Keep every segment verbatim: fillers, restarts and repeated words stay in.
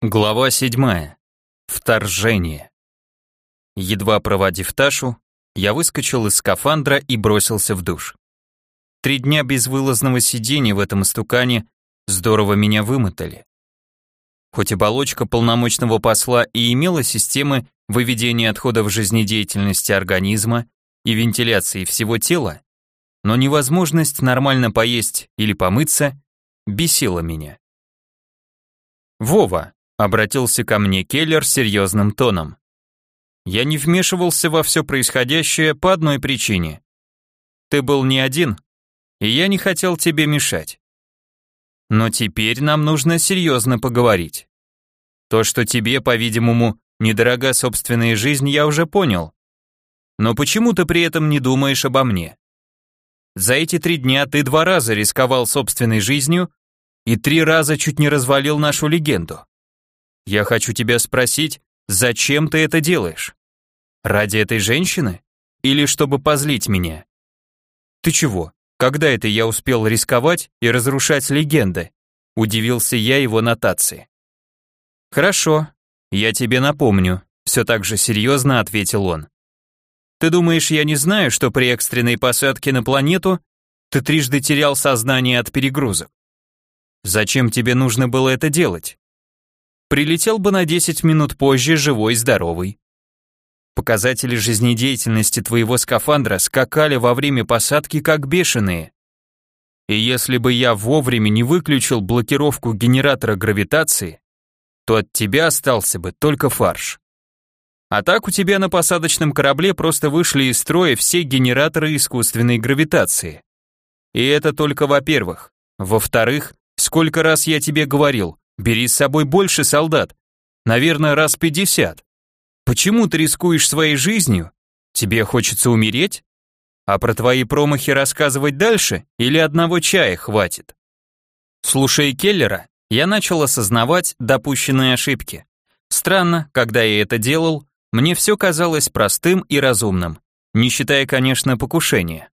Глава седьмая. Вторжение. Едва проводив Ташу, я выскочил из скафандра и бросился в душ. Три дня безвылазного сидения в этом истукане здорово меня вымотали. Хоть оболочка полномочного посла и имела системы выведения отходов жизнедеятельности организма и вентиляции всего тела, но невозможность нормально поесть или помыться бесила меня. «Вова», — обратился ко мне Келлер серьезным тоном. «Я не вмешивался во все происходящее по одной причине. Ты был не один, и я не хотел тебе мешать. Но теперь нам нужно серьезно поговорить. То, что тебе, по-видимому, недорога собственная жизнь, я уже понял. Но почему ты при этом не думаешь обо мне? За эти три дня ты два раза рисковал собственной жизнью и три раза чуть не развалил нашу легенду. Я хочу тебя спросить, зачем ты это делаешь? Ради этой женщины? Или чтобы позлить меня? Ты чего? Когда это я успел рисковать и разрушать легенды? Удивился я его нотации. Хорошо, я тебе напомню, все так же серьезно ответил он. Ты думаешь, я не знаю, что при экстренной посадке на планету ты трижды терял сознание от перегрузок? Зачем тебе нужно было это делать? Прилетел бы на десять минут позже живой и здоровый. Показатели жизнедеятельности твоего скафандра скакали во время посадки как бешеные. И если бы я вовремя не выключил блокировку генератора гравитации, то от тебя остался бы только фарш. А так у тебя на посадочном корабле просто вышли из строя все генераторы искусственной гравитации. И это только во-первых. Во-вторых, сколько раз я тебе говорил, бери с собой больше солдат. Наверное, раз пятьдесят. Почему ты рискуешь своей жизнью? Тебе хочется умереть? А про твои промахи рассказывать дальше или одного чая хватит? Слушая Келлера, я начал осознавать допущенные ошибки. Странно, когда я это делал, мне все казалось простым и разумным, не считая, конечно, покушения.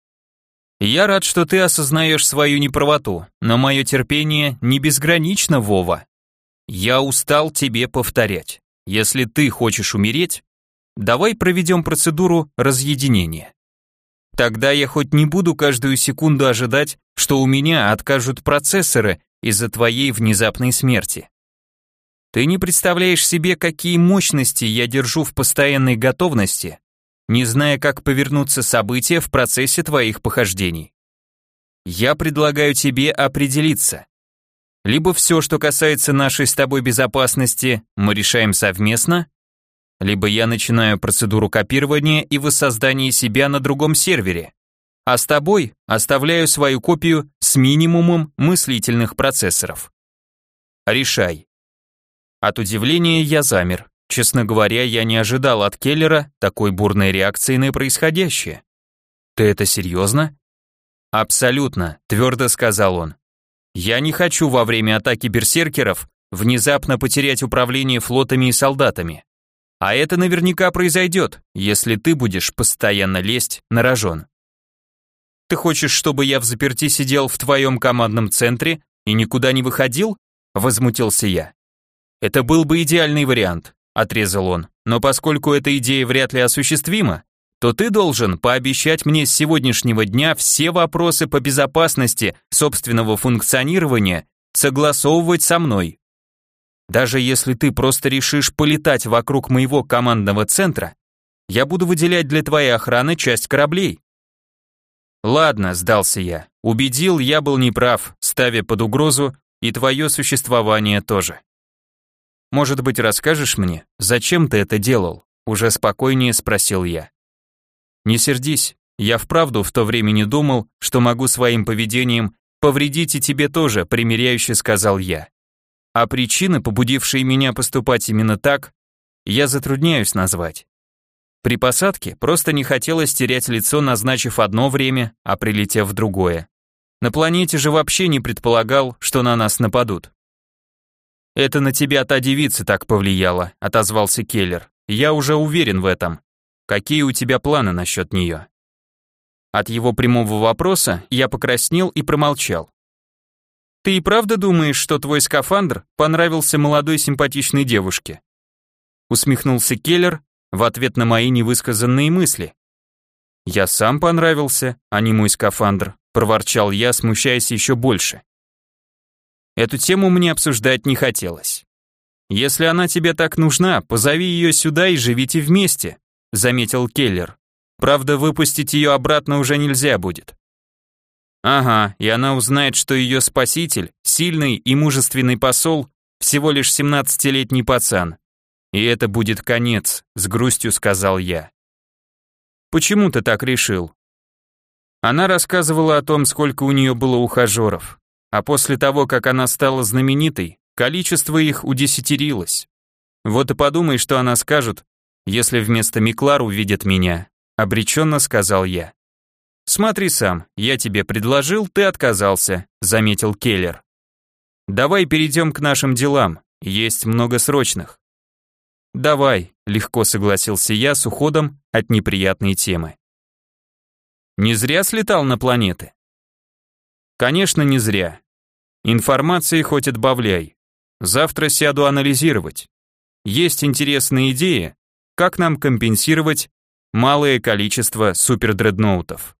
Я рад, что ты осознаешь свою неправоту, но мое терпение не безгранично, Вова. Я устал тебе повторять. Если ты хочешь умереть, давай проведем процедуру разъединения. Тогда я хоть не буду каждую секунду ожидать, что у меня откажут процессоры из-за твоей внезапной смерти. Ты не представляешь себе, какие мощности я держу в постоянной готовности, не зная, как повернутся события в процессе твоих похождений. Я предлагаю тебе определиться. Либо все, что касается нашей с тобой безопасности, мы решаем совместно, либо я начинаю процедуру копирования и воссоздания себя на другом сервере, а с тобой оставляю свою копию с минимумом мыслительных процессоров. Решай. От удивления я замер. Честно говоря, я не ожидал от Келлера такой бурной реакции на происходящее. Ты это серьезно? Абсолютно, твердо сказал он. Я не хочу во время атаки берсеркеров внезапно потерять управление флотами и солдатами. А это наверняка произойдет, если ты будешь постоянно лезть на рожон. Ты хочешь, чтобы я взаперти сидел в твоем командном центре и никуда не выходил? Возмутился я. Это был бы идеальный вариант, отрезал он, но поскольку эта идея вряд ли осуществима, то ты должен пообещать мне с сегодняшнего дня все вопросы по безопасности собственного функционирования согласовывать со мной. Даже если ты просто решишь полетать вокруг моего командного центра, я буду выделять для твоей охраны часть кораблей. Ладно, сдался я. Убедил, я был неправ, ставя под угрозу и твое существование тоже. Может быть, расскажешь мне, зачем ты это делал? Уже спокойнее спросил я. Не сердись, я вправду в то время не думал, что могу своим поведением повредить и тебе тоже, примиряюще сказал я. А причины, побудившие меня поступать именно так, я затрудняюсь назвать. При посадке просто не хотелось терять лицо, назначив одно время, а прилетев в другое. На планете же вообще не предполагал, что на нас нападут. «Это на тебя та девица так повлияла», — отозвался Келлер. «Я уже уверен в этом. Какие у тебя планы насчет нее?» От его прямого вопроса я покраснел и промолчал. Ты и правда думаешь, что твой скафандр понравился молодой симпатичной девушке? Усмехнулся Келлер в ответ на мои невысказанные мысли. Я сам понравился, а не мой скафандр, проворчал я, смущаясь еще больше. Эту тему мне обсуждать не хотелось. Если она тебе так нужна, позови ее сюда и живите вместе, заметил Келлер. Правда, выпустить ее обратно уже нельзя будет. Ага, и она узнает, что ее спаситель, сильный и мужественный посол, всего лишь семнадцатилетний пацан. И это будет конец, с грустью сказал я. Почему ты так решил? Она рассказывала о том, сколько у нее было ухажеров, а после того, как она стала знаменитой, количество их удесятерилось. Вот и подумай, что она скажет, если вместо Миклар увидит меня, обреченно сказал я. Смотри сам, я тебе предложил, ты отказался, заметил Келлер. Давай перейдем к нашим делам, есть много срочных. Давай, легко согласился я с уходом от неприятной темы. Не зря слетал на планеты? Конечно, не зря. Информации хоть отбавляй. Завтра сяду анализировать. Есть интересные идеи, как нам компенсировать малое количество супердредноутов.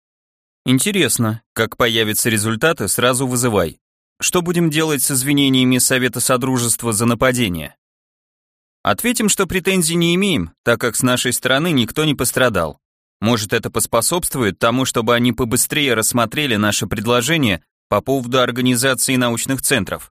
Интересно, как появятся результаты, сразу вызывай. Что будем делать с извинениями Совета Содружества за нападение? Ответим, что претензий не имеем, так как с нашей стороны никто не пострадал. Может, это поспособствует тому, чтобы они побыстрее рассмотрели наше предложение по поводу организации научных центров.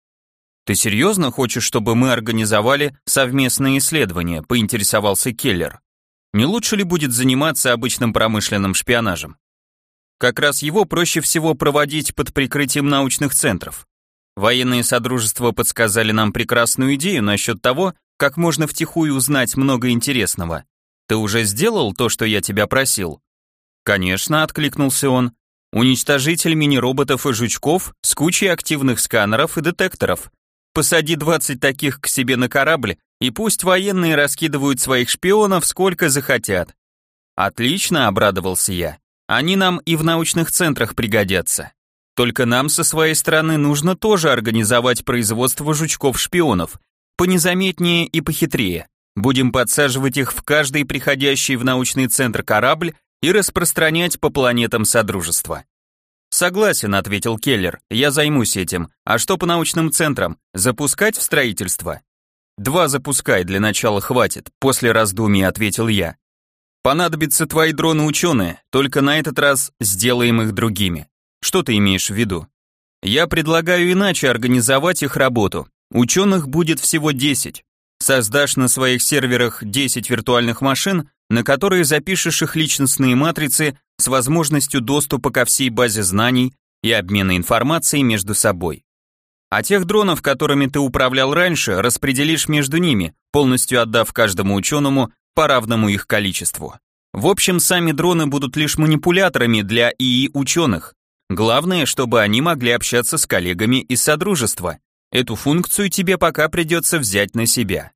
Ты серьезно хочешь, чтобы мы организовали совместные исследования, поинтересовался Келлер. Не лучше ли будет заниматься обычным промышленным шпионажем? Как раз его проще всего проводить под прикрытием научных центров. Военные содружества подсказали нам прекрасную идею насчет того, как можно втихую узнать много интересного. Ты уже сделал то, что я тебя просил? Конечно, откликнулся он. Уничтожитель мини-роботов и жучков с кучей активных сканеров и детекторов. Посади двадцать таких к себе на корабль, и пусть военные раскидывают своих шпионов сколько захотят. Отлично, обрадовался я. Они нам и в научных центрах пригодятся. Только нам со своей стороны нужно тоже организовать производство жучков-шпионов, понезаметнее и похитрее. Будем подсаживать их в каждый приходящий в научный центр корабль и распространять по планетам Содружества. Согласен, ответил Келлер, я займусь этим. А что по научным центрам? Запускать в строительство? Два запускай, для начала хватит, после раздумий ответил я. Понадобятся твои дроны-ученые, только на этот раз сделаем их другими. Что ты имеешь в виду? Я предлагаю иначе организовать их работу. Ученых будет всего десять. Создашь на своих серверах десять виртуальных машин, на которые запишешь их личностные матрицы с возможностью доступа ко всей базе знаний и обмена информацией между собой. А тех дронов, которыми ты управлял раньше, распределишь между ними, полностью отдав каждому ученому по равному их количеству. В общем, сами дроны будут лишь манипуляторами для ИИ ученых. Главное, чтобы они могли общаться с коллегами из Содружества. Эту функцию тебе пока придется взять на себя.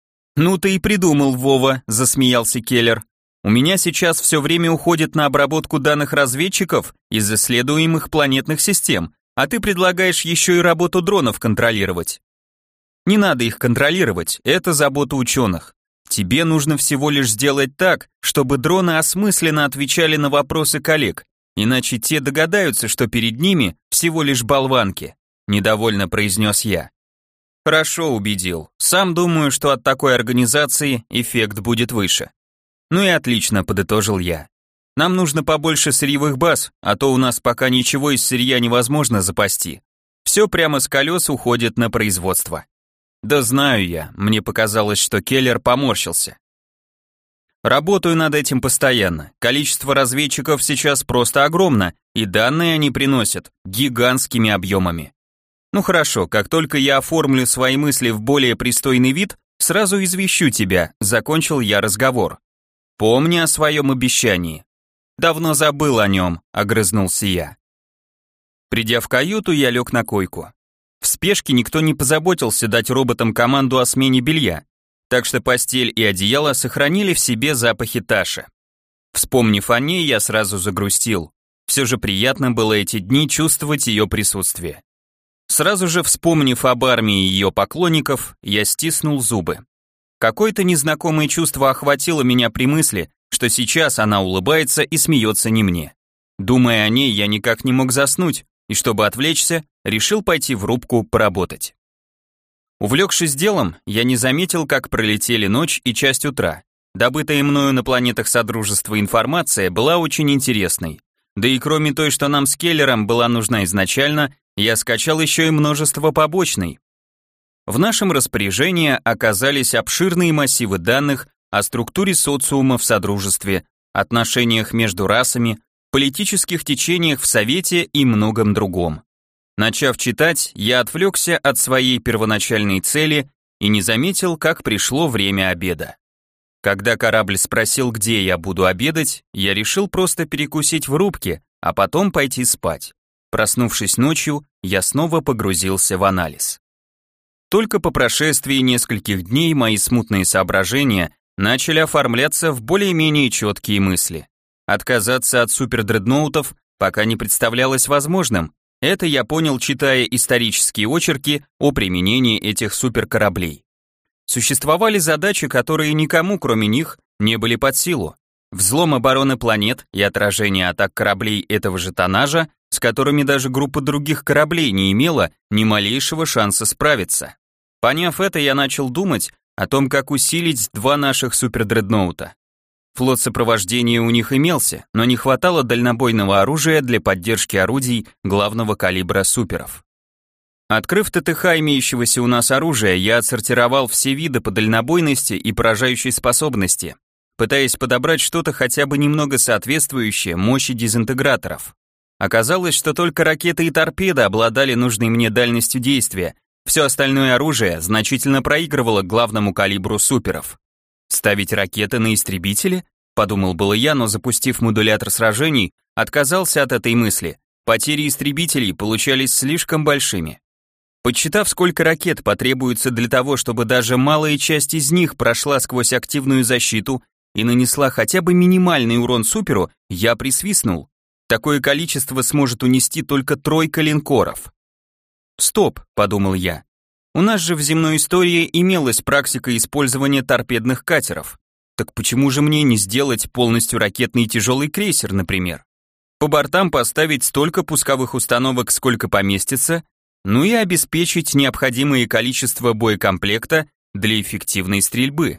Ну ты и придумал, Вова, засмеялся Келлер. У меня сейчас все время уходит на обработку данных разведчиков из исследуемых планетных систем, а ты предлагаешь еще и работу дронов контролировать. Не надо их контролировать, это забота ученых. Тебе нужно всего лишь сделать так, чтобы дроны осмысленно отвечали на вопросы коллег, иначе те догадаются, что перед ними всего лишь болванки, недовольно произнес я. Хорошо, убедил. Сам думаю, что от такой организации эффект будет выше. Ну и отлично, подытожил я. Нам нужно побольше сырьевых баз, а то у нас пока ничего из сырья невозможно запасти. Все прямо с колес уходит на производство. Да знаю я, мне показалось, что Келлер поморщился. Работаю над этим постоянно. Количество разведчиков сейчас просто огромно, и данные они приносят гигантскими объемами. Ну хорошо, как только я оформлю свои мысли в более пристойный вид, сразу извещу тебя, закончил я разговор. Помни о своем обещании. Давно забыл о нем, огрызнулся я. Придя в каюту, я лег на койку. В спешке никто не позаботился дать роботам команду о смене белья, так что постель и одеяло сохранили в себе запахи Таши. Вспомнив о ней, я сразу загрустил. Все же приятно было эти дни чувствовать ее присутствие. Сразу же вспомнив об армии ее поклонников, я стиснул зубы. Какое-то незнакомое чувство охватило меня при мысли, что сейчас она улыбается и смеется не мне. Думая о ней, я никак не мог заснуть, и чтобы отвлечься, решил пойти в рубку поработать. Увлекшись делом, я не заметил, как пролетели ночь и часть утра. Добытая мною на планетах Содружества информация была очень интересной. Да и кроме той, что нам с Келлером была нужна изначально, я скачал еще и множество побочной. В нашем распоряжении оказались обширные массивы данных о структуре социума в Содружестве, отношениях между расами, политических течениях в Совете и многом другом. Начав читать, я отвлекся от своей первоначальной цели и не заметил, как пришло время обеда. Когда корабль спросил, где я буду обедать, я решил просто перекусить в рубке, а потом пойти спать. Проснувшись ночью, я снова погрузился в анализ. Только по прошествии нескольких дней мои смутные соображения начали оформляться в более-менее четкие мысли. Отказаться от супердредноутов пока не представлялось возможным. Это я понял, читая исторические очерки о применении этих суперкораблей. Существовали задачи, которые никому, кроме них, не были под силу. Взлом обороны планет и отражение атак кораблей этого же тоннажа, с которыми даже группа других кораблей не имела ни малейшего шанса справиться. Поняв это, я начал думать о том, как усилить два наших супердредноута. Флот сопровождения у них имелся, но не хватало дальнобойного оружия для поддержки орудий главного калибра суперов. Открыв ТТХ имеющегося у нас оружия, я отсортировал все виды по дальнобойности и поражающей способности, пытаясь подобрать что-то хотя бы немного соответствующее мощи дезинтеграторов. Оказалось, что только ракеты и торпеды обладали нужной мне дальностью действия, все остальное оружие значительно проигрывало главному калибру суперов. Ставить ракеты на истребители? Подумал было я, но запустив модулятор сражений, отказался от этой мысли. Потери истребителей получались слишком большими. Подсчитав, сколько ракет потребуется для того, чтобы даже малая часть из них прошла сквозь активную защиту и нанесла хотя бы минимальный урон суперу, я присвистнул. Такое количество сможет унести только тройка линкоров. «Стоп», — подумал я. «У нас же в земной истории имелась практика использования торпедных катеров. Так почему же мне не сделать полностью ракетный тяжелый крейсер, например? По бортам поставить столько пусковых установок, сколько поместится, ну и обеспечить необходимое количество боекомплекта для эффективной стрельбы».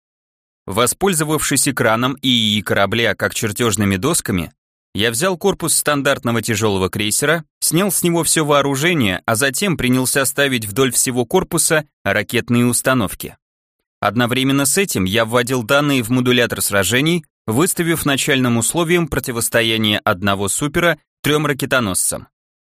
Воспользовавшись экраном ИИ корабля как чертежными досками, я взял корпус стандартного тяжелого крейсера, снял с него все вооружение, а затем принялся ставить вдоль всего корпуса ракетные установки. Одновременно с этим я вводил данные в модулятор сражений, выставив начальным условием противостояние одного супера трем ракетоносцам.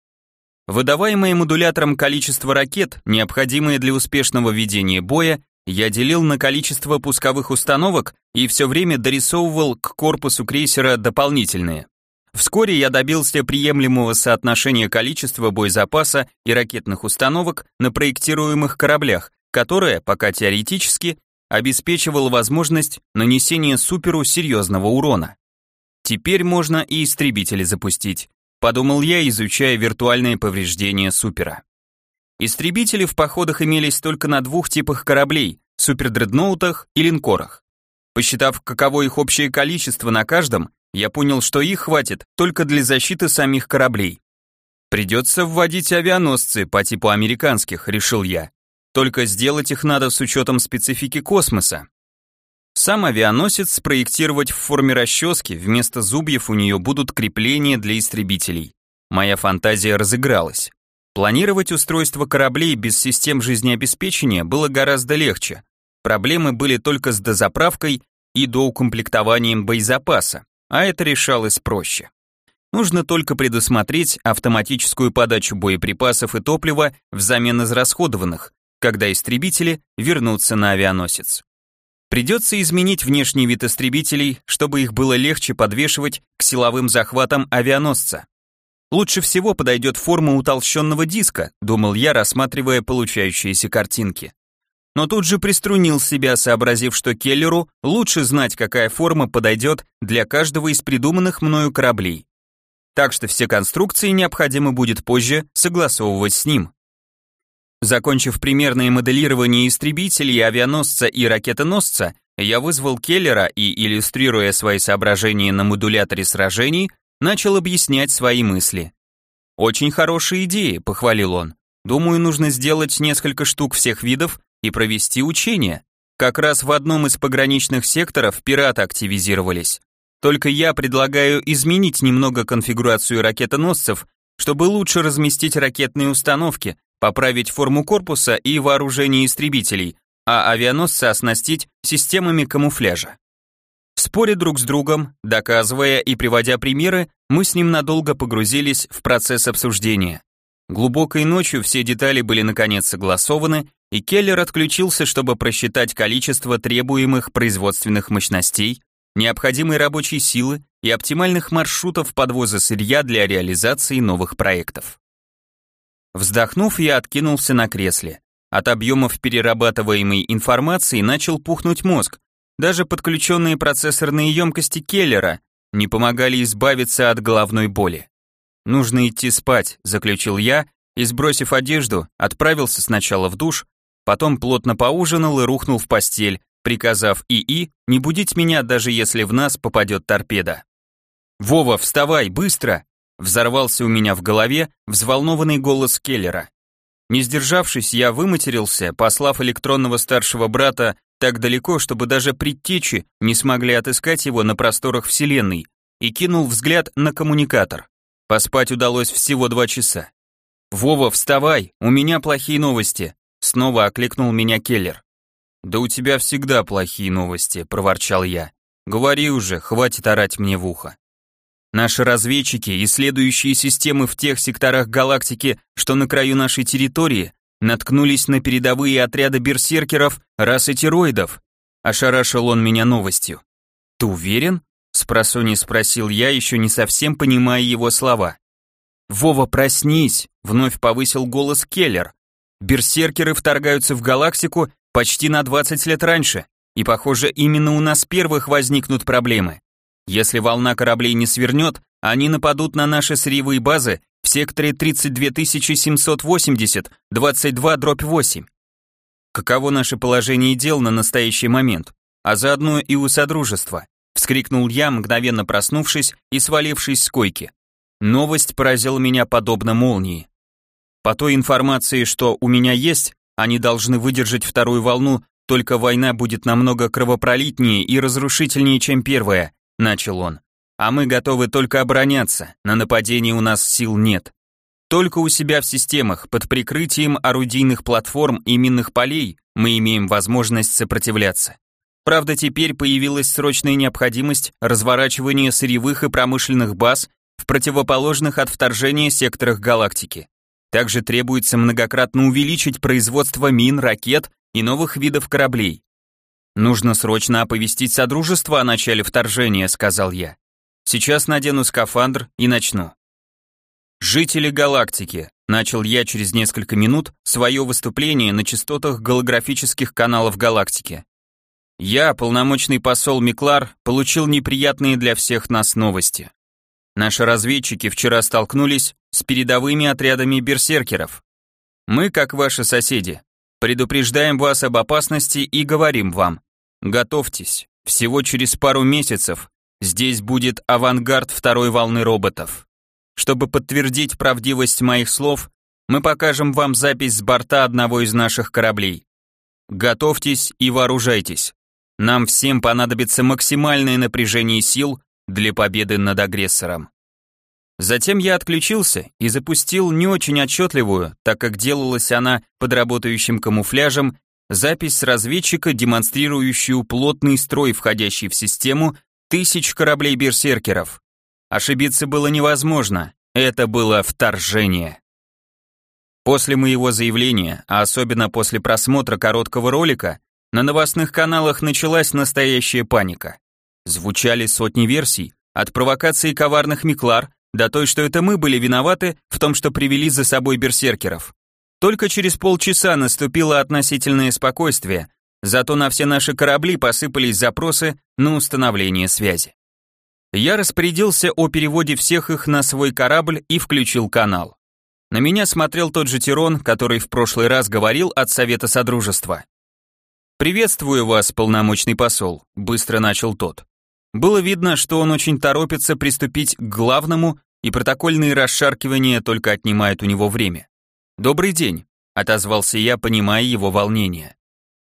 Выдаваемое модулятором количество ракет, необходимое для успешного ведения боя, я делил на количество пусковых установок и все время дорисовывал к корпусу крейсера дополнительные. Вскоре я добился приемлемого соотношения количества боезапаса и ракетных установок на проектируемых кораблях, которое, пока теоретически, обеспечивало возможность нанесения суперу серьезного урона. Теперь можно и истребители запустить, подумал я, изучая виртуальные повреждения супера. Истребители в походах имелись только на двух типах кораблей – супердредноутах и линкорах. Посчитав, каково их общее количество на каждом, я понял, что их хватит только для защиты самих кораблей. Придется вводить авианосцы по типу американских, решил я. Только сделать их надо с учетом специфики космоса. Сам авианосец спроектировать в форме расчески, вместо зубьев у нее будут крепления для истребителей. Моя фантазия разыгралась. Планировать устройство кораблей без систем жизнеобеспечения было гораздо легче. Проблемы были только с дозаправкой и доукомплектованием боезапаса, а это решалось проще. Нужно только предусмотреть автоматическую подачу боеприпасов и топлива взамен израсходованных, когда истребители вернутся на авианосец. Придется изменить внешний вид истребителей, чтобы их было легче подвешивать к силовым захватам авианосца. Лучше всего подойдет форма утолщенного диска, думал я, рассматривая получающиеся картинки. Но тут же приструнил себя, сообразив, что Келлеру лучше знать, какая форма подойдет для каждого из придуманных мною кораблей. Так что все конструкции необходимо будет позже согласовывать с ним. Закончив примерное моделирование истребителей, авианосца и ракетоносца, я вызвал Келлера и, иллюстрируя свои соображения на модуляторе сражений, начал объяснять свои мысли. «Очень хорошая идея», — похвалил он. «Думаю, нужно сделать несколько штук всех видов и провести учения. Как раз в одном из пограничных секторов пираты активизировались. Только я предлагаю изменить немного конфигурацию ракетоносцев, чтобы лучше разместить ракетные установки, поправить форму корпуса и вооружение истребителей, а авианосцы оснастить системами камуфляжа». Споря друг с другом, доказывая и приводя примеры, мы с ним надолго погрузились в процесс обсуждения. Глубокой ночью все детали были наконец согласованы, и Келлер отключился, чтобы просчитать количество требуемых производственных мощностей, необходимой рабочей силы и оптимальных маршрутов подвоза сырья для реализации новых проектов. Вздохнув, я откинулся на кресле. От объемов перерабатываемой информации начал пухнуть мозг. Даже подключенные процессорные емкости Келлера не помогали избавиться от головной боли. «Нужно идти спать», — заключил я, и, сбросив одежду, отправился сначала в душ, потом плотно поужинал и рухнул в постель, приказав ИИ не будить меня, даже если в нас попадет торпеда. «Вова, вставай, быстро!» — взорвался у меня в голове взволнованный голос Келлера. Не сдержавшись, я выматерился, послав электронного старшего брата так далеко, чтобы даже предтечи не смогли отыскать его на просторах Вселенной, и кинул взгляд на коммуникатор. Поспать удалось всего два часа. «Вова, вставай, у меня плохие новости», — снова окликнул меня Келлер. «Да у тебя всегда плохие новости», — проворчал я. «Говори уже, хватит орать мне в ухо». Наши разведчики, исследующие системы в тех секторах галактики, что на краю нашей территории, наткнулись на передовые отряды берсеркеров расы тероидов. Ошарашил он меня новостью. «Ты уверен?» — спросонья спросил я, еще не совсем понимая его слова. «Вова, проснись!» — вновь повысил голос Келлер. «Берсеркеры вторгаются в галактику почти на двадцать лет раньше, и, похоже, именно у нас первых возникнут проблемы. Если волна кораблей не свернет, они нападут на наши сырьевые базы в секторе тридцать две тысячи семьсот восемьдесят, двадцать два дробь восемь. Каково наше положение дел на настоящий момент, а заодно и у Содружества?» — вскрикнул я, мгновенно проснувшись и свалившись с койки. Новость поразила меня подобно молнии. По той информации, что у меня есть, они должны выдержать вторую волну, только война будет намного кровопролитнее и разрушительнее, чем первая, начал он. А мы готовы только обороняться, на нападение у нас сил нет. Только у себя в системах, под прикрытием орудийных платформ и минных полей, мы имеем возможность сопротивляться. Правда, теперь появилась срочная необходимость разворачивания сырьевых и промышленных баз в противоположных от вторжения секторах галактики. Также требуется многократно увеличить производство мин, ракет и новых видов кораблей. «Нужно срочно оповестить Содружество о начале вторжения», — сказал я. «Сейчас надену скафандр и начну». «Жители галактики», — начал я через несколько минут свое выступление на частотах голографических каналов галактики. «Я, полномочный посол Миклар, получил неприятные для всех нас новости. Наши разведчики вчера столкнулись с передовыми отрядами берсеркеров. Мы, как ваши соседи, предупреждаем вас об опасности и говорим вам: готовьтесь, всего через пару месяцев здесь будет авангард второй волны роботов. Чтобы подтвердить правдивость моих слов, мы покажем вам запись с борта одного из наших кораблей. Готовьтесь и вооружайтесь. Нам всем понадобится максимальное напряжение сил для победы над агрессором». Затем я отключился и запустил не очень отчетливую, так как делалась она под работающим камуфляжем, запись с разведчика, демонстрирующую плотный строй, входящий в систему тысяч кораблей-берсеркеров. Ошибиться было невозможно, это было вторжение. После моего заявления, а особенно после просмотра короткого ролика, на новостных каналах началась настоящая паника. Звучали сотни версий, от провокации коварных Миклар до той, что это мы были виноваты в том, что привели за собой берсеркеров. Только через полчаса наступило относительное спокойствие, зато на все наши корабли посыпались запросы на установление связи. Я распорядился о переводе всех их на свой корабль и включил канал. На меня смотрел тот же Тирон, который в прошлый раз говорил от Совета Содружества. «Приветствую вас, полномочный посол», — быстро начал тот. Было видно, что он очень торопится приступить к главному, и протокольные расшаркивания только отнимают у него время. «Добрый день», — отозвался я, понимая его волнение.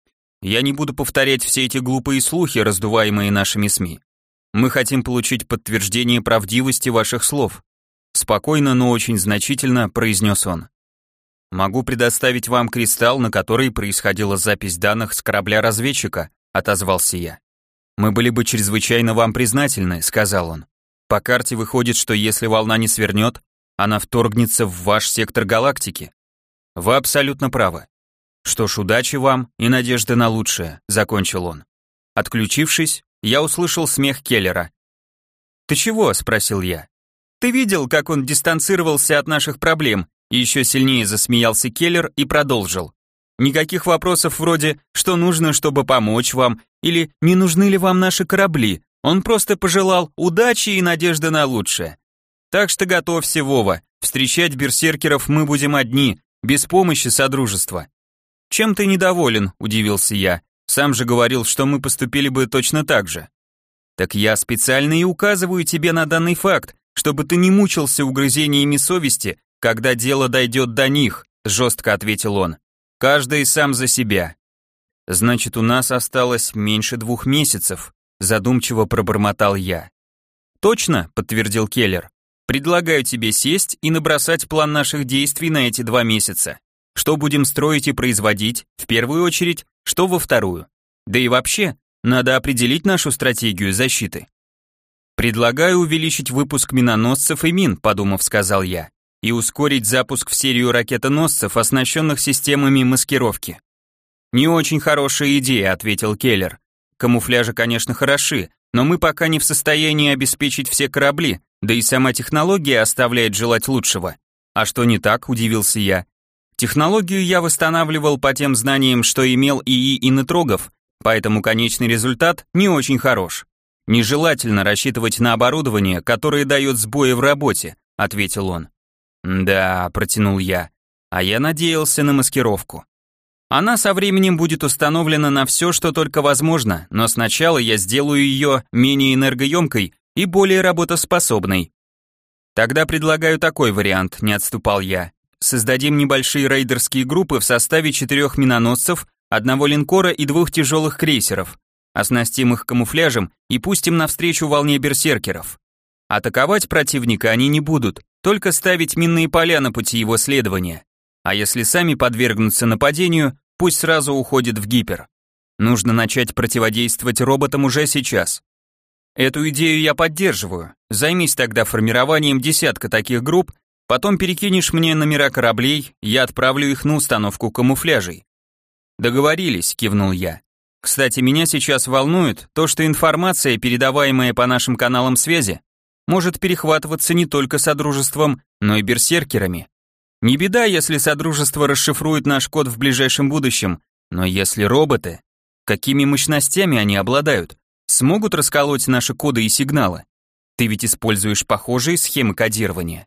«Я не буду повторять все эти глупые слухи, раздуваемые нашими СМИ. Мы хотим получить подтверждение правдивости ваших слов», — спокойно, но очень значительно произнес он. «Могу предоставить вам кристалл, на который происходила запись данных с корабля-разведчика», — отозвался я. «Мы были бы чрезвычайно вам признательны», — сказал он. «По карте выходит, что если волна не свернет, она вторгнется в ваш сектор галактики». «Вы абсолютно правы». «Что ж, удачи вам и надежды на лучшее», — закончил он. Отключившись, я услышал смех Келлера. «Ты чего?» — спросил я. «Ты видел, как он дистанцировался от наших проблем?» И еще сильнее засмеялся Келлер и продолжил. «Никаких вопросов вроде «что нужно, чтобы помочь вам» или «не нужны ли вам наши корабли?» Он просто пожелал удачи и надежды на лучшее. Так что готовься, Вова, встречать берсеркеров мы будем одни, без помощи Содружества». «Чем ты недоволен?» – удивился я. «Сам же говорил, что мы поступили бы точно так же». «Так я специально и указываю тебе на данный факт, чтобы ты не мучился угрызениями совести, когда дело дойдет до них», – жестко ответил он. «Каждый сам за себя». «Значит, у нас осталось меньше двух месяцев», – задумчиво пробормотал я. «Точно», – подтвердил Келлер. «Предлагаю тебе сесть и набросать план наших действий на эти два месяца. Что будем строить и производить, в первую очередь, что во вторую. Да и вообще, надо определить нашу стратегию защиты». «Предлагаю увеличить выпуск миноносцев и мин», – подумав, сказал я, «и ускорить запуск в серию ракетоносцев, оснащенных системами маскировки». «Не очень хорошая идея», — ответил Келлер. «Камуфляжи, конечно, хороши, но мы пока не в состоянии обеспечить все корабли, да и сама технология оставляет желать лучшего». «А что не так?» — удивился я. «Технологию я восстанавливал по тем знаниям, что имел ИИ и Нетрогов, поэтому конечный результат не очень хорош. Нежелательно рассчитывать на оборудование, которое дает сбои в работе», — ответил он. «Да», — протянул я, — «а я надеялся на маскировку. Она со временем будет установлена на все, что только возможно, но сначала я сделаю ее менее энергоемкой и более работоспособной». «Тогда предлагаю такой вариант», — не отступал я. «Создадим небольшие рейдерские группы в составе четырех миноносцев, одного линкора и двух тяжелых крейсеров. Оснастим их камуфляжем и пустим навстречу волне берсеркеров. Атаковать противника они не будут, только ставить минные поля на пути его следования. А если сами подвергнутся нападению, пусть сразу уходит в гипер. Нужно начать противодействовать роботам уже сейчас. Эту идею я поддерживаю. Займись тогда формированием десятка таких групп, потом перекинешь мне номера кораблей, я отправлю их на установку камуфляжей». «Договорились», кивнул я. «Кстати, меня сейчас волнует то, что информация, передаваемая по нашим каналам связи, может перехватываться не только Содружеством, но и берсеркерами. Не беда, если Содружество расшифрует наш код в ближайшем будущем, но если роботы, какими мощностями они обладают, смогут расколоть наши коды и сигналы? Ты ведь используешь похожие схемы кодирования».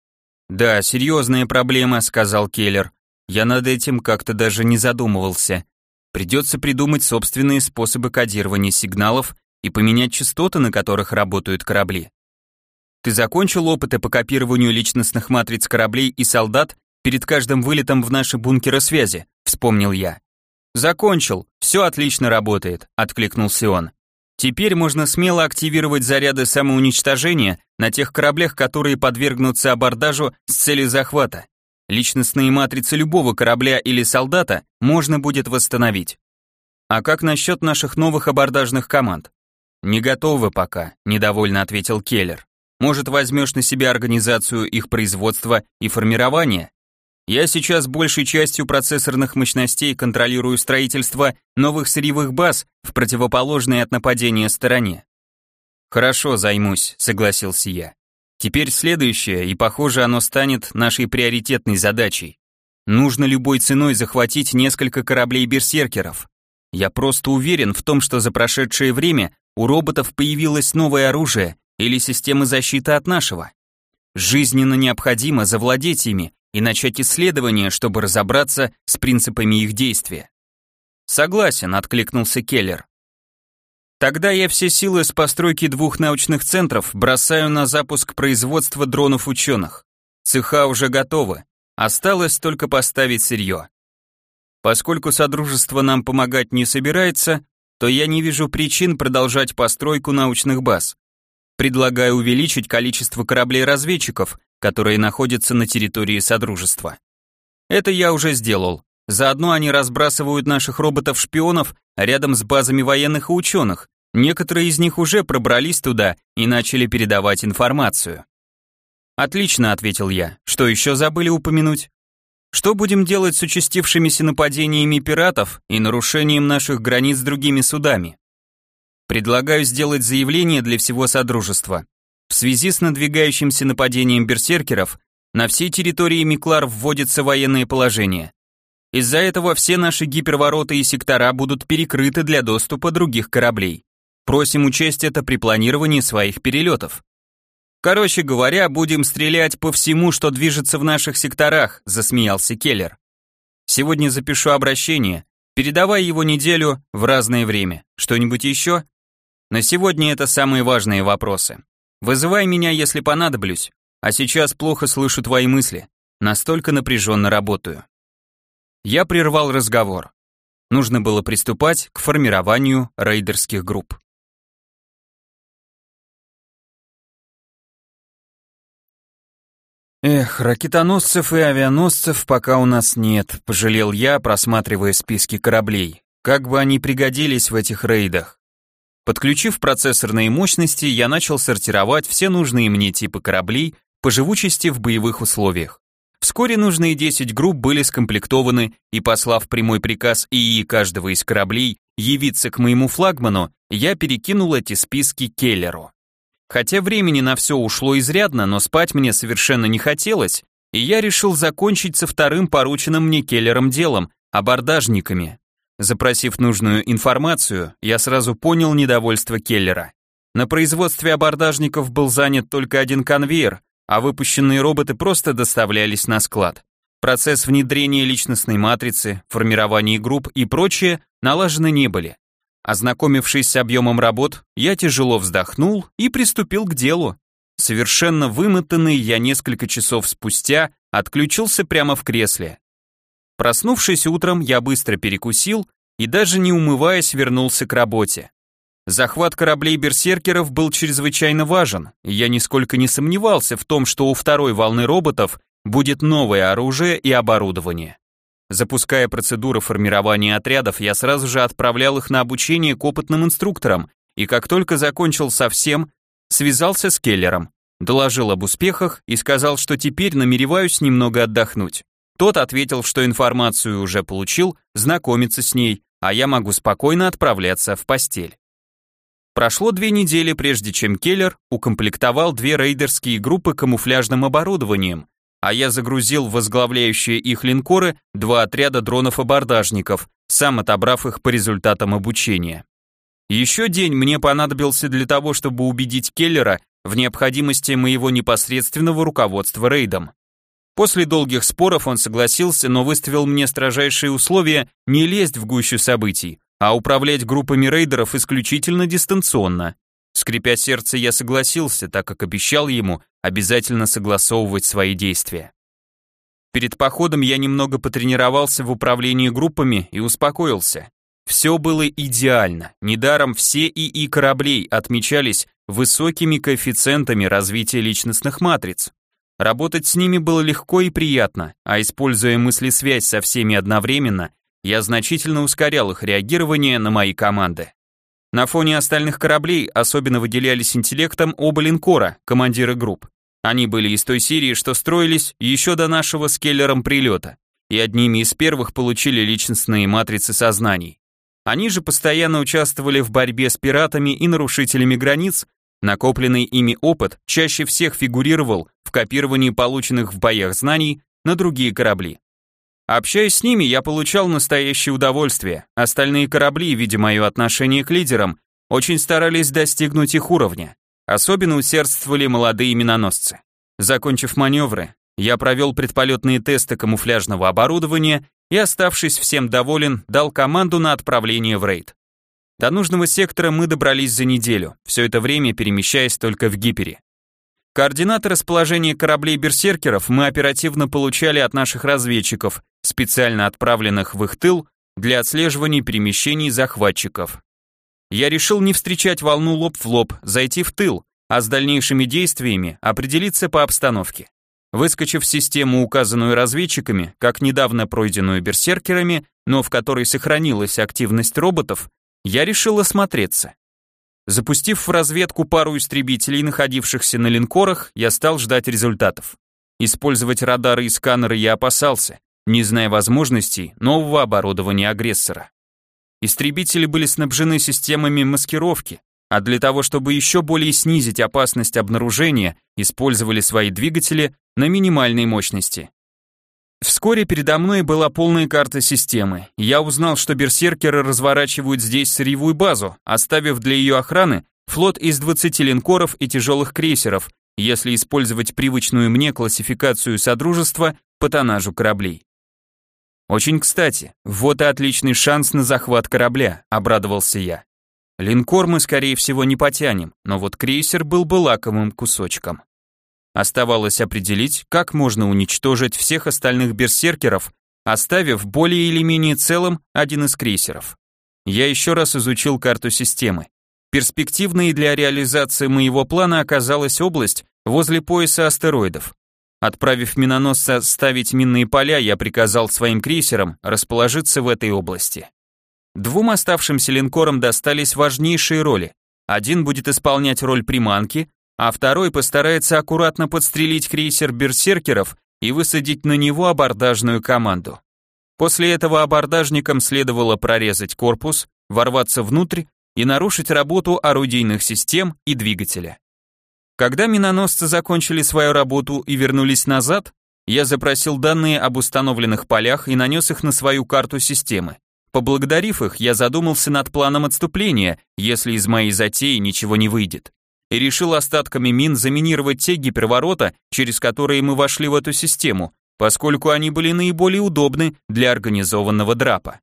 «Да, серьезная проблема», — сказал Келлер. «Я над этим как-то даже не задумывался. Придется придумать собственные способы кодирования сигналов и поменять частоты, на которых работают корабли». «Ты закончил опыты по копированию личностных матриц кораблей и солдат перед каждым вылетом в наши бункеры связи?» — вспомнил я. «Закончил, все отлично работает», — откликнулся он. «Теперь можно смело активировать заряды самоуничтожения на тех кораблях, которые подвергнутся абордажу с целью захвата. Личностные матрицы любого корабля или солдата можно будет восстановить». «А как насчет наших новых абордажных команд?» «Не готовы пока», — недовольно ответил Келлер. «Может, возьмешь на себя организацию их производства и формирования? Я сейчас большей частью процессорных мощностей контролирую строительство новых сырьевых баз в противоположной от нападения стороне». «Хорошо, займусь», — согласился я. «Теперь следующее, и похоже, оно станет нашей приоритетной задачей. Нужно любой ценой захватить несколько кораблей-берсеркеров. Я просто уверен в том, что за прошедшее время у роботов появилось новое оружие или системы защиты от нашего. Жизненно необходимо завладеть ими и начать исследование, чтобы разобраться с принципами их действия. Согласен, откликнулся Келлер. Тогда я все силы с постройки двух научных центров бросаю на запуск производства дронов ученых. Цеха уже готовы, осталось только поставить сырье. Поскольку Содружество нам помогать не собирается, то я не вижу причин продолжать постройку научных баз. Предлагаю увеличить количество кораблей-разведчиков, которые находятся на территории Содружества. Это я уже сделал. Заодно они разбрасывают наших роботов-шпионов рядом с базами военных и ученых. Некоторые из них уже пробрались туда и начали передавать информацию. Отлично, ответил я. Что еще забыли упомянуть? Что будем делать с участившимися нападениями пиратов и нарушением наших границ другими судами? Предлагаю сделать заявление для всего Содружества. В связи с надвигающимся нападением берсеркеров на всей территории Миклар вводится военное положение. Из-за этого все наши гиперворота и сектора будут перекрыты для доступа других кораблей. Просим учесть это при планировании своих перелетов. Короче говоря, будем стрелять по всему, что движется в наших секторах, засмеялся Келлер. Сегодня запишу обращение, передавай его неделю в разное время. Что-нибудь еще? На сегодня это самые важные вопросы. Вызывай меня, если понадоблюсь, а сейчас плохо слышу твои мысли, настолько напряженно работаю. Я прервал разговор. Нужно было приступать к формированию рейдерских групп. Эх, ракетоносцев и авианосцев пока у нас нет, пожалел я, просматривая списки кораблей. Как бы они пригодились в этих рейдах. Подключив процессорные мощности, я начал сортировать все нужные мне типы кораблей по живучести в боевых условиях. Вскоре нужные десять групп были скомплектованы, и послав прямой приказ ИИ каждого из кораблей явиться к моему флагману, я перекинул эти списки Келлеру. Хотя времени на все ушло изрядно, но спать мне совершенно не хотелось, и я решил закончить со вторым порученным мне Келлером делом – абордажниками. Запросив нужную информацию, я сразу понял недовольство Келлера. На производстве абордажников был занят только один конвейер, а выпущенные роботы просто доставлялись на склад. Процесс внедрения личностной матрицы, формирования групп и прочее налажены не были. Ознакомившись с объемом работ, я тяжело вздохнул и приступил к делу. Совершенно вымотанный, я несколько часов спустя отключился прямо в кресле. Проснувшись утром, я быстро перекусил и даже не умываясь вернулся к работе. Захват кораблей-берсеркеров был чрезвычайно важен, и я нисколько не сомневался в том, что у второй волны роботов будет новое оружие и оборудование. Запуская процедуру формирования отрядов, я сразу же отправлял их на обучение к опытным инструкторам, и как только закончил со всем, связался с Келлером, доложил об успехах и сказал, что теперь намереваюсь немного отдохнуть. Тот ответил, что информацию уже получил, знакомиться с ней, а я могу спокойно отправляться в постель. Прошло две недели, прежде чем Келлер укомплектовал две рейдерские группы камуфляжным оборудованием, а я загрузил в возглавляющие их линкоры два отряда дронов-абордажников, сам отобрав их по результатам обучения. Еще день мне понадобился для того, чтобы убедить Келлера в необходимости моего непосредственного руководства рейдом. После долгих споров он согласился, но выставил мне строжайшие условия не лезть в гущу событий, а управлять группами рейдеров исключительно дистанционно. Скрипя сердце, я согласился, так как обещал ему обязательно согласовывать свои действия. Перед походом я немного потренировался в управлении группами и успокоился. Все было идеально, недаром все ИИ кораблей отмечались высокими коэффициентами развития личностных матриц. Работать с ними было легко и приятно, а используя мыслесвязь со всеми одновременно, я значительно ускорял их реагирование на мои команды. На фоне остальных кораблей особенно выделялись интеллектом оба линкора, командиры групп. Они были из той серии, что строились еще до нашего с Келлером прилета, и одними из первых получили личностные матрицы сознаний. Они же постоянно участвовали в борьбе с пиратами и нарушителями границ, накопленный ими опыт чаще всех фигурировал в копировании полученных в боях знаний на другие корабли. Общаясь с ними, я получал настоящее удовольствие. Остальные корабли, видя мое отношение к лидерам, очень старались достигнуть их уровня. Особенно усердствовали молодые миноносцы. Закончив маневры, Я провел предполетные тесты камуфляжного оборудования и, оставшись всем доволен, дал команду на отправление в рейд. До нужного сектора мы добрались за неделю, все это время перемещаясь только в гипере. Координаты расположения кораблей-берсеркеров мы оперативно получали от наших разведчиков, специально отправленных в их тыл для отслеживания перемещений захватчиков. Я решил не встречать волну лоб в лоб, зайти в тыл, а с дальнейшими действиями определиться по обстановке. Выскочив в систему, указанную разведчиками, как недавно пройденную берсеркерами, но в которой сохранилась активность роботов, я решил осмотреться. Запустив в разведку пару истребителей, находившихся на линкорах, я стал ждать результатов. Использовать радары и сканеры я опасался, не зная возможностей нового оборудования агрессора. Истребители были снабжены системами маскировки, а для того, чтобы еще более снизить опасность обнаружения, использовали свои двигатели на минимальной мощности. Вскоре передо мной была полная карта системы. Я узнал, что берсеркеры разворачивают здесь сырьевую базу, оставив для ее охраны флот из двадцати линкоров и тяжелых крейсеров, если использовать привычную мне классификацию Содружества по тоннажу кораблей. Очень кстати, вот и отличный шанс на захват корабля, обрадовался я. Линкор мы, скорее всего, не потянем, но вот крейсер был бы лакомым кусочком. Оставалось определить, как можно уничтожить всех остальных берсеркеров, оставив более или менее целым один из крейсеров. Я еще раз изучил карту системы. Перспективной для реализации моего плана оказалась область возле пояса астероидов. Отправив миноносца ставить минные поля, я приказал своим крейсерам расположиться в этой области. Двум оставшимся линкорам достались важнейшие роли. Один будет исполнять роль приманки, а второй постарается аккуратно подстрелить крейсер берсеркеров и высадить на него абордажную команду. После этого абордажникам следовало прорезать корпус, ворваться внутрь и нарушить работу орудийных систем и двигателя. Когда миноносцы закончили свою работу и вернулись назад, я запросил данные об установленных полях и нанес их на свою карту системы. Поблагодарив их, я задумался над планом отступления, если из моей затеи ничего не выйдет, и решил остатками мин заминировать те гиперворота, через которые мы вошли в эту систему, поскольку они были наиболее удобны для организованного драпа.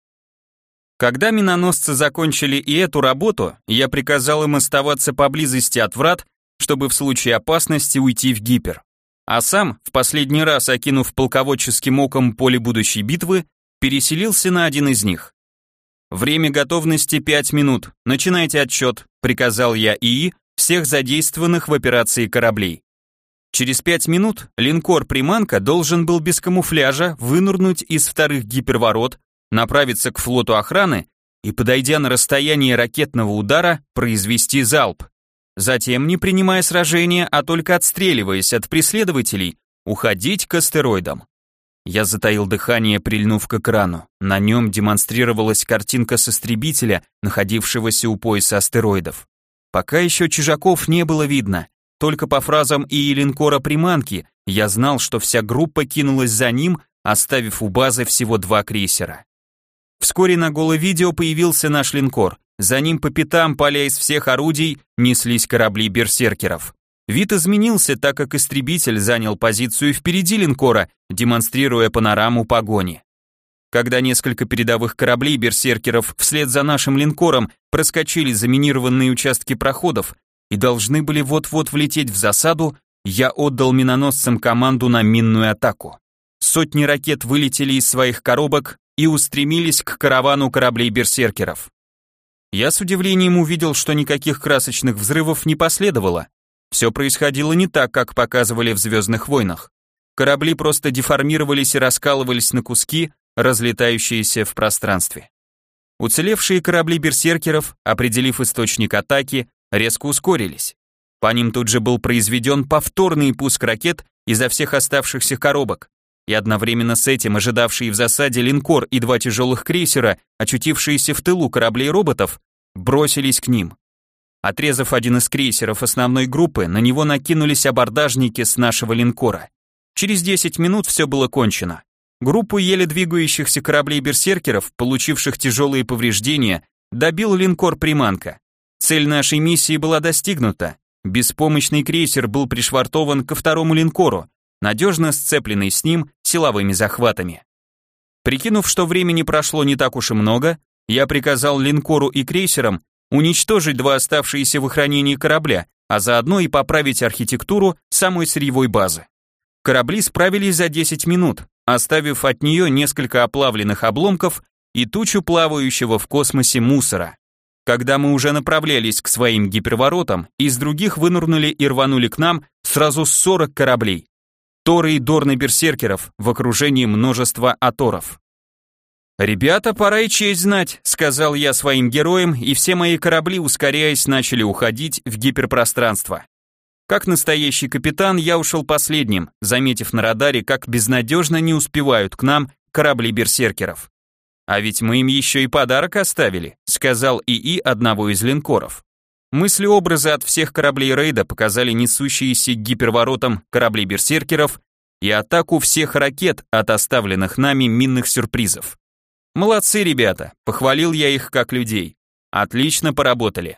Когда миноносцы закончили и эту работу, я приказал им оставаться поблизости от врат, чтобы в случае опасности уйти в гипер. А сам, в последний раз окинув полководческим оком поле будущей битвы, переселился на один из них. «Время готовности пять минут. Начинайте отсчет», — приказал я ИИ всех задействованных в операции кораблей. Через пять минут линкор «Приманка» должен был без камуфляжа вынырнуть из вторых гиперворот, направиться к флоту охраны и, подойдя на расстояние ракетного удара, произвести залп. Затем, не принимая сражения, а только отстреливаясь от преследователей, уходить к астероидам. Я затаил дыхание, прильнув к экрану. На нем демонстрировалась картинка с истребителя, находившегося у пояса астероидов. Пока еще чужаков не было видно, только по фразам ИИ линкора «Приманки» я знал, что вся группа кинулась за ним, оставив у базы всего два крейсера. Вскоре на голо-видео появился наш линкор. За ним по пятам, паля из всех орудий, неслись корабли берсеркеров. Вид изменился, так как истребитель занял позицию впереди линкора, демонстрируя панораму погони. Когда несколько передовых кораблей берсеркеров вслед за нашим линкором проскочили заминированные участки проходов и должны были вот-вот влететь в засаду, я отдал миноносцам команду на минную атаку. Сотни ракет вылетели из своих коробок и устремились к каравану кораблей берсеркеров. Я с удивлением увидел, что никаких красочных взрывов не последовало. Все происходило не так, как показывали в «Звездных войнах». Корабли просто деформировались и раскалывались на куски, разлетающиеся в пространстве. Уцелевшие корабли берсеркеров, определив источник атаки, резко ускорились. По ним тут же был произведен повторный пуск ракет изо всех оставшихся коробок, и одновременно с этим ожидавшие в засаде линкор и два тяжелых крейсера, очутившиеся в тылу кораблей роботов, бросились к ним. Отрезав один из крейсеров основной группы, на него накинулись абордажники с нашего линкора. Через десять минут все было кончено. Группу еле двигающихся кораблей-берсеркеров, получивших тяжелые повреждения, добил линкор «Приманка». Цель нашей миссии была достигнута. Беспомощный крейсер был пришвартован ко второму линкору, надежно сцепленный с ним силовыми захватами. Прикинув, что времени прошло не так уж и много, я приказал линкору и крейсерам уничтожить два оставшиеся в охранении корабля, а заодно и поправить архитектуру самой сырьевой базы. Корабли справились за десять минут, оставив от нее несколько оплавленных обломков и тучу плавающего в космосе мусора. Когда мы уже направлялись к своим гиперворотам, из других вынырнули и рванули к нам сразу сорок кораблей. Торы и дорны берсеркеров в окружении множества аторов. «Ребята, пора и честь знать», — сказал я своим героям, и все мои корабли, ускоряясь, начали уходить в гиперпространство. Как настоящий капитан, я ушел последним, заметив на радаре, как безнадежно не успевают к нам корабли берсеркеров. «А ведь мы им еще и подарок оставили», — сказал ИИ одного из линкоров. Мысли-образы от всех кораблей рейда показали несущиеся к гиперворотам корабли берсеркеров и атаку всех ракет от оставленных нами минных сюрпризов. «Молодцы, ребята», — похвалил я их как людей. «Отлично поработали».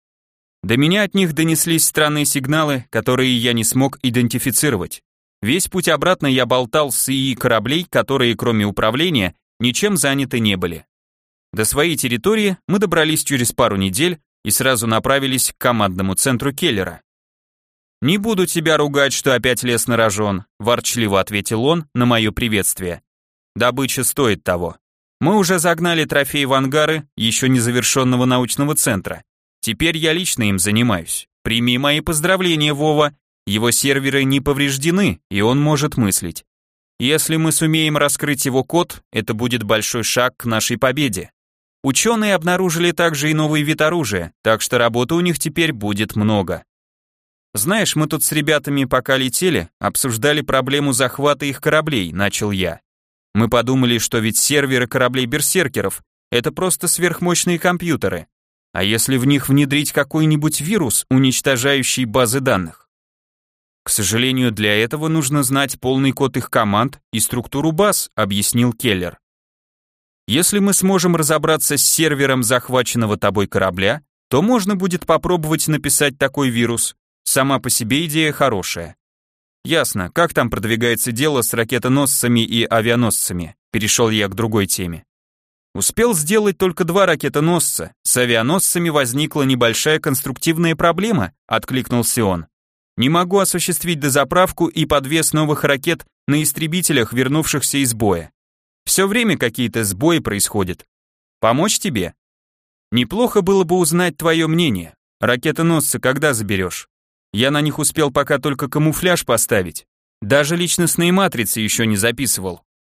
До меня от них донеслись странные сигналы, которые я не смог идентифицировать. Весь путь обратно я болтал с ИИ кораблей, которые, кроме управления, ничем заняты не были. До своей территории мы добрались через пару недель и сразу направились к командному центру Келлера. «Не буду тебя ругать, что опять лез на рожон», – ворчливо ответил он на мое приветствие. «Добыча стоит того. Мы уже загнали трофей в ангары еще незавершенного научного центра. Теперь я лично им занимаюсь. Прими мои поздравления, Вова. Его серверы не повреждены, и он может мыслить. Если мы сумеем раскрыть его код, это будет большой шаг к нашей победе. Ученые обнаружили также и новый вид оружия, так что работы у них теперь будет много. Знаешь, мы тут с ребятами, пока летели, обсуждали проблему захвата их кораблей», — начал я. «Мы подумали, что ведь серверы кораблей берсеркеров — это просто сверхмощные компьютеры. А если в них внедрить какой-нибудь вирус, уничтожающий базы данных? К сожалению, для этого нужно знать полный код их команд и структуру баз», — объяснил Келлер. «Если мы сможем разобраться с сервером захваченного тобой корабля, то можно будет попробовать написать такой вирус. Сама по себе идея хорошая». «Ясно, как там продвигается дело с ракетоносцами и авианосцами?» Перешел я к другой теме. «Успел сделать только два ракетоносца, с авианосцами возникла небольшая конструктивная проблема», откликнулся он. «Не могу осуществить дозаправку и подвес новых ракет на истребителях, вернувшихся из боя. Все время какие-то сбои происходят. Помочь тебе? Неплохо было бы узнать твое мнение. Ракетоносцы когда заберешь? Я на них успел пока только камуфляж поставить. Даже личностные матрицы еще не записывал.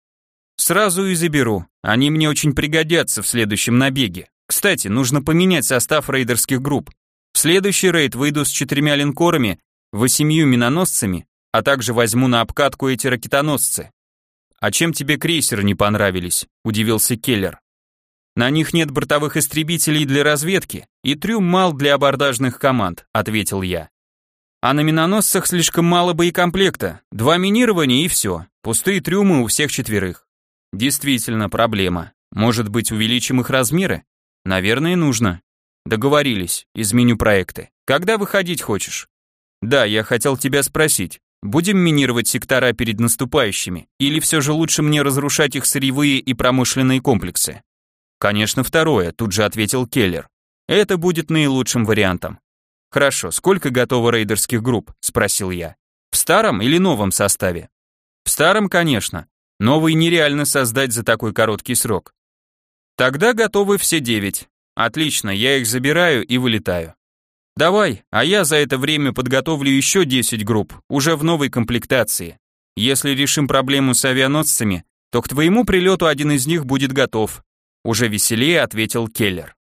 Сразу и заберу. Они мне очень пригодятся в следующем набеге. Кстати, нужно поменять состав рейдерских групп. В следующий рейд выйду с четырьмя линкорами, восемью миноносцами, а также возьму на обкатку эти ракетоносцы. «А чем тебе крейсеры не понравились?» – удивился Келлер. «На них нет бортовых истребителей для разведки, и трюм мал для абордажных команд», – ответил я. «А на миноносцах слишком мало боекомплекта, два минирования и все, пустые трюмы у всех четверых». «Действительно, проблема. Может быть, увеличим их размеры?» «Наверное, нужно». «Договорились, изменю проекты. Когда выходить хочешь?» «Да, я хотел тебя спросить. Будем минировать сектора перед наступающими, или все же лучше мне разрушать их сырьевые и промышленные комплексы?» «Конечно, второе», тут же ответил Келлер. «Это будет наилучшим вариантом». «Хорошо, сколько готово рейдерских групп?» спросил я. «В старом или новом составе?» «В старом, конечно. Новый нереально создать за такой короткий срок». «Тогда готовы все девять. Отлично, я их забираю и вылетаю». «Давай, а я за это время подготовлю еще десять групп, уже в новой комплектации. Если решим проблему с авианосцами, то к твоему прилету один из них будет готов», уже веселее ответил Келлер.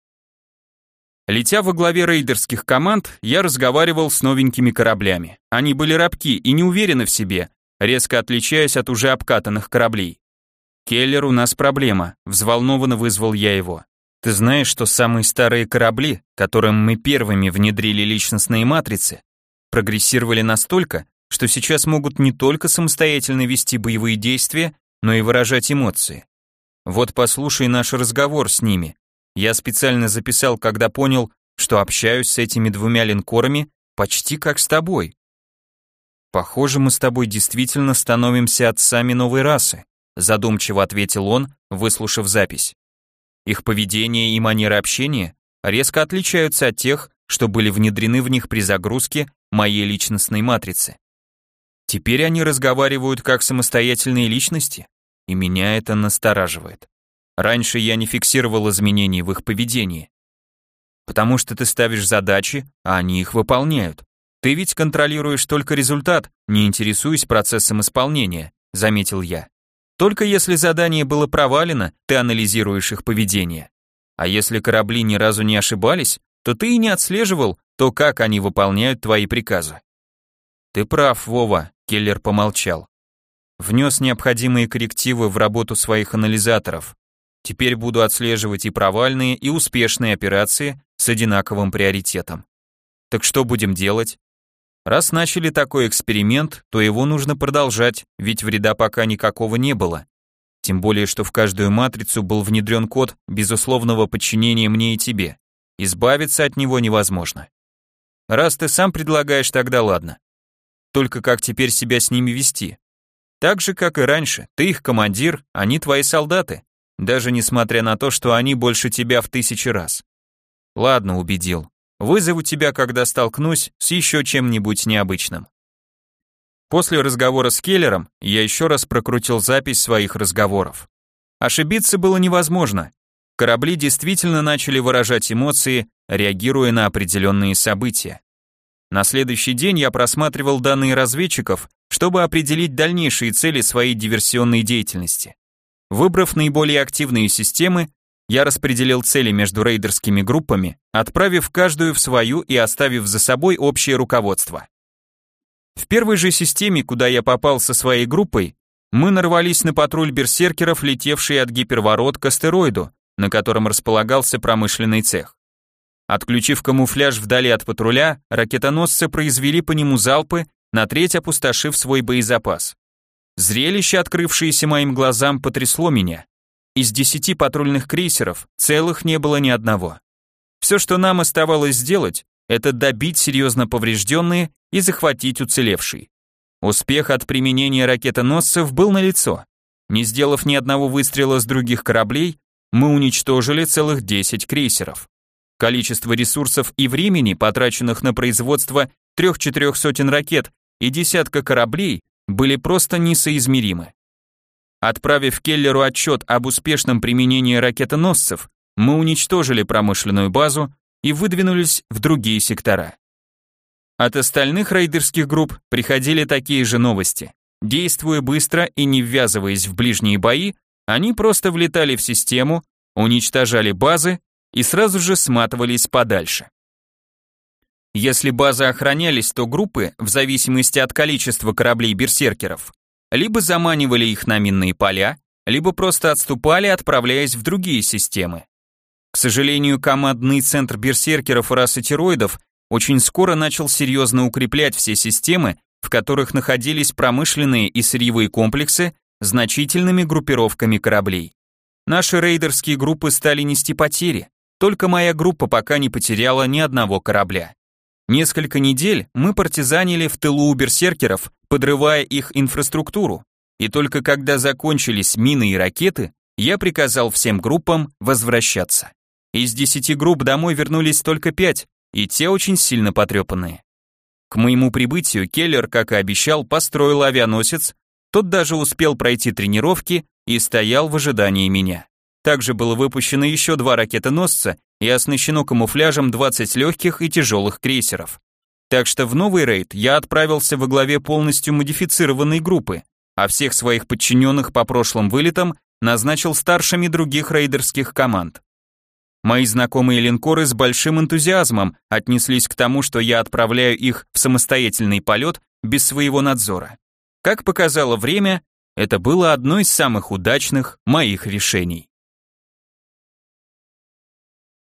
Летя во главе рейдерских команд, я разговаривал с новенькими кораблями. Они были робки и не уверены в себе, резко отличаясь от уже обкатанных кораблей. «Келлер, у нас проблема», взволнованно вызвал я его. «Ты знаешь, что самые старые корабли, которым мы первыми внедрили личностные матрицы, прогрессировали настолько, что сейчас могут не только самостоятельно вести боевые действия, но и выражать эмоции. Вот послушай наш разговор с ними. Я специально записал, когда понял, что общаюсь с этими двумя линкорами почти как с тобой». Похоже, мы с тобой действительно становимся отцами новой расы, задумчиво ответил он, выслушав запись. Их поведение и манера общения резко отличаются от тех, что были внедрены в них при загрузке моей личностной матрицы. Теперь они разговаривают как самостоятельные личности, и меня это настораживает. Раньше я не фиксировал изменений в их поведении. Потому что ты ставишь задачи, а они их выполняют. Ты ведь контролируешь только результат, не интересуясь процессом исполнения, заметил я. Только если задание было провалено, ты анализируешь их поведение. А если корабли ни разу не ошибались, то ты и не отслеживал то, как они выполняют твои приказы. Ты прав, Вова, Келлер помолчал. Внес необходимые коррективы в работу своих анализаторов. Теперь буду отслеживать и провальные, и успешные операции с одинаковым приоритетом. Так что будем делать? Раз начали такой эксперимент, то его нужно продолжать, ведь вреда пока никакого не было. Тем более, что в каждую матрицу был внедрен код безусловного подчинения мне и тебе. Избавиться от него невозможно. Раз ты сам предлагаешь, тогда ладно. Только как теперь себя с ними вести? Так же, как и раньше, ты их командир, они твои солдаты, даже несмотря на то, что они больше тебя в тысячи раз. Ладно, убедил. Вызову тебя, когда столкнусь с еще чем-нибудь необычным. После разговора с Келлером я еще раз прокрутил запись своих разговоров. Ошибиться было невозможно. Корабли действительно начали выражать эмоции, реагируя на определенные события. На следующий день я просматривал данные разведчиков, чтобы определить дальнейшие цели своей диверсионной деятельности. Выбрав наиболее активные системы, я распределил цели между рейдерскими группами, отправив каждую в свою и оставив за собой общее руководство. В первой же системе, куда я попал со своей группой, мы нарвались на патруль берсеркеров, летевший от гиперворот к астероиду, на котором располагался промышленный цех. Отключив камуфляж вдали от патруля, ракетоносцы произвели по нему залпы, на треть опустошив свой боезапас. Зрелище, открывшееся моим глазам, потрясло меня. Из десяти патрульных крейсеров целых не было ни одного. Все, что нам оставалось сделать, это добить серьезно поврежденные и захватить уцелевшие. Успех от применения ракетоносцев был налицо. Не сделав ни одного выстрела с других кораблей, мы уничтожили целых десять крейсеров. Количество ресурсов и времени, потраченных на производство трех-четырех сотен ракет и десятка кораблей, были просто несоизмеримы. Отправив Келлеру отчет об успешном применении ракетоносцев, мы уничтожили промышленную базу и выдвинулись в другие сектора. От остальных рейдерских групп приходили такие же новости. Действуя быстро и не ввязываясь в ближние бои, они просто влетали в систему, уничтожали базы и сразу же сматывались подальше. Если базы охранялись, то группы, в зависимости от количества кораблей-берсеркеров, либо заманивали их на минные поля, либо просто отступали, отправляясь в другие системы. К сожалению, командный центр берсеркеров и расы тероидов очень скоро начал серьезно укреплять все системы, в которых находились промышленные и сырьевые комплексы с значительными группировками кораблей. Наши рейдерские группы стали нести потери, только моя группа пока не потеряла ни одного корабля. Несколько недель мы партизанили в тылу у берсеркеров, подрывая их инфраструктуру, и только когда закончились мины и ракеты, я приказал всем группам возвращаться. Из десяти групп домой вернулись только пять, и те очень сильно потрепанные. К моему прибытию Келлер, как и обещал, построил авианосец, тот даже успел пройти тренировки и стоял в ожидании меня. Также было выпущено еще два ракетоносца и оснащено камуфляжем двадцать легких и тяжелых крейсеров. Так что в новый рейд я отправился во главе полностью модифицированной группы, а всех своих подчиненных по прошлым вылетам назначил старшими других рейдерских команд. Мои знакомые линкоры с большим энтузиазмом отнеслись к тому, что я отправляю их в самостоятельный полет без своего надзора. Как показало время, это было одно из самых удачных моих решений.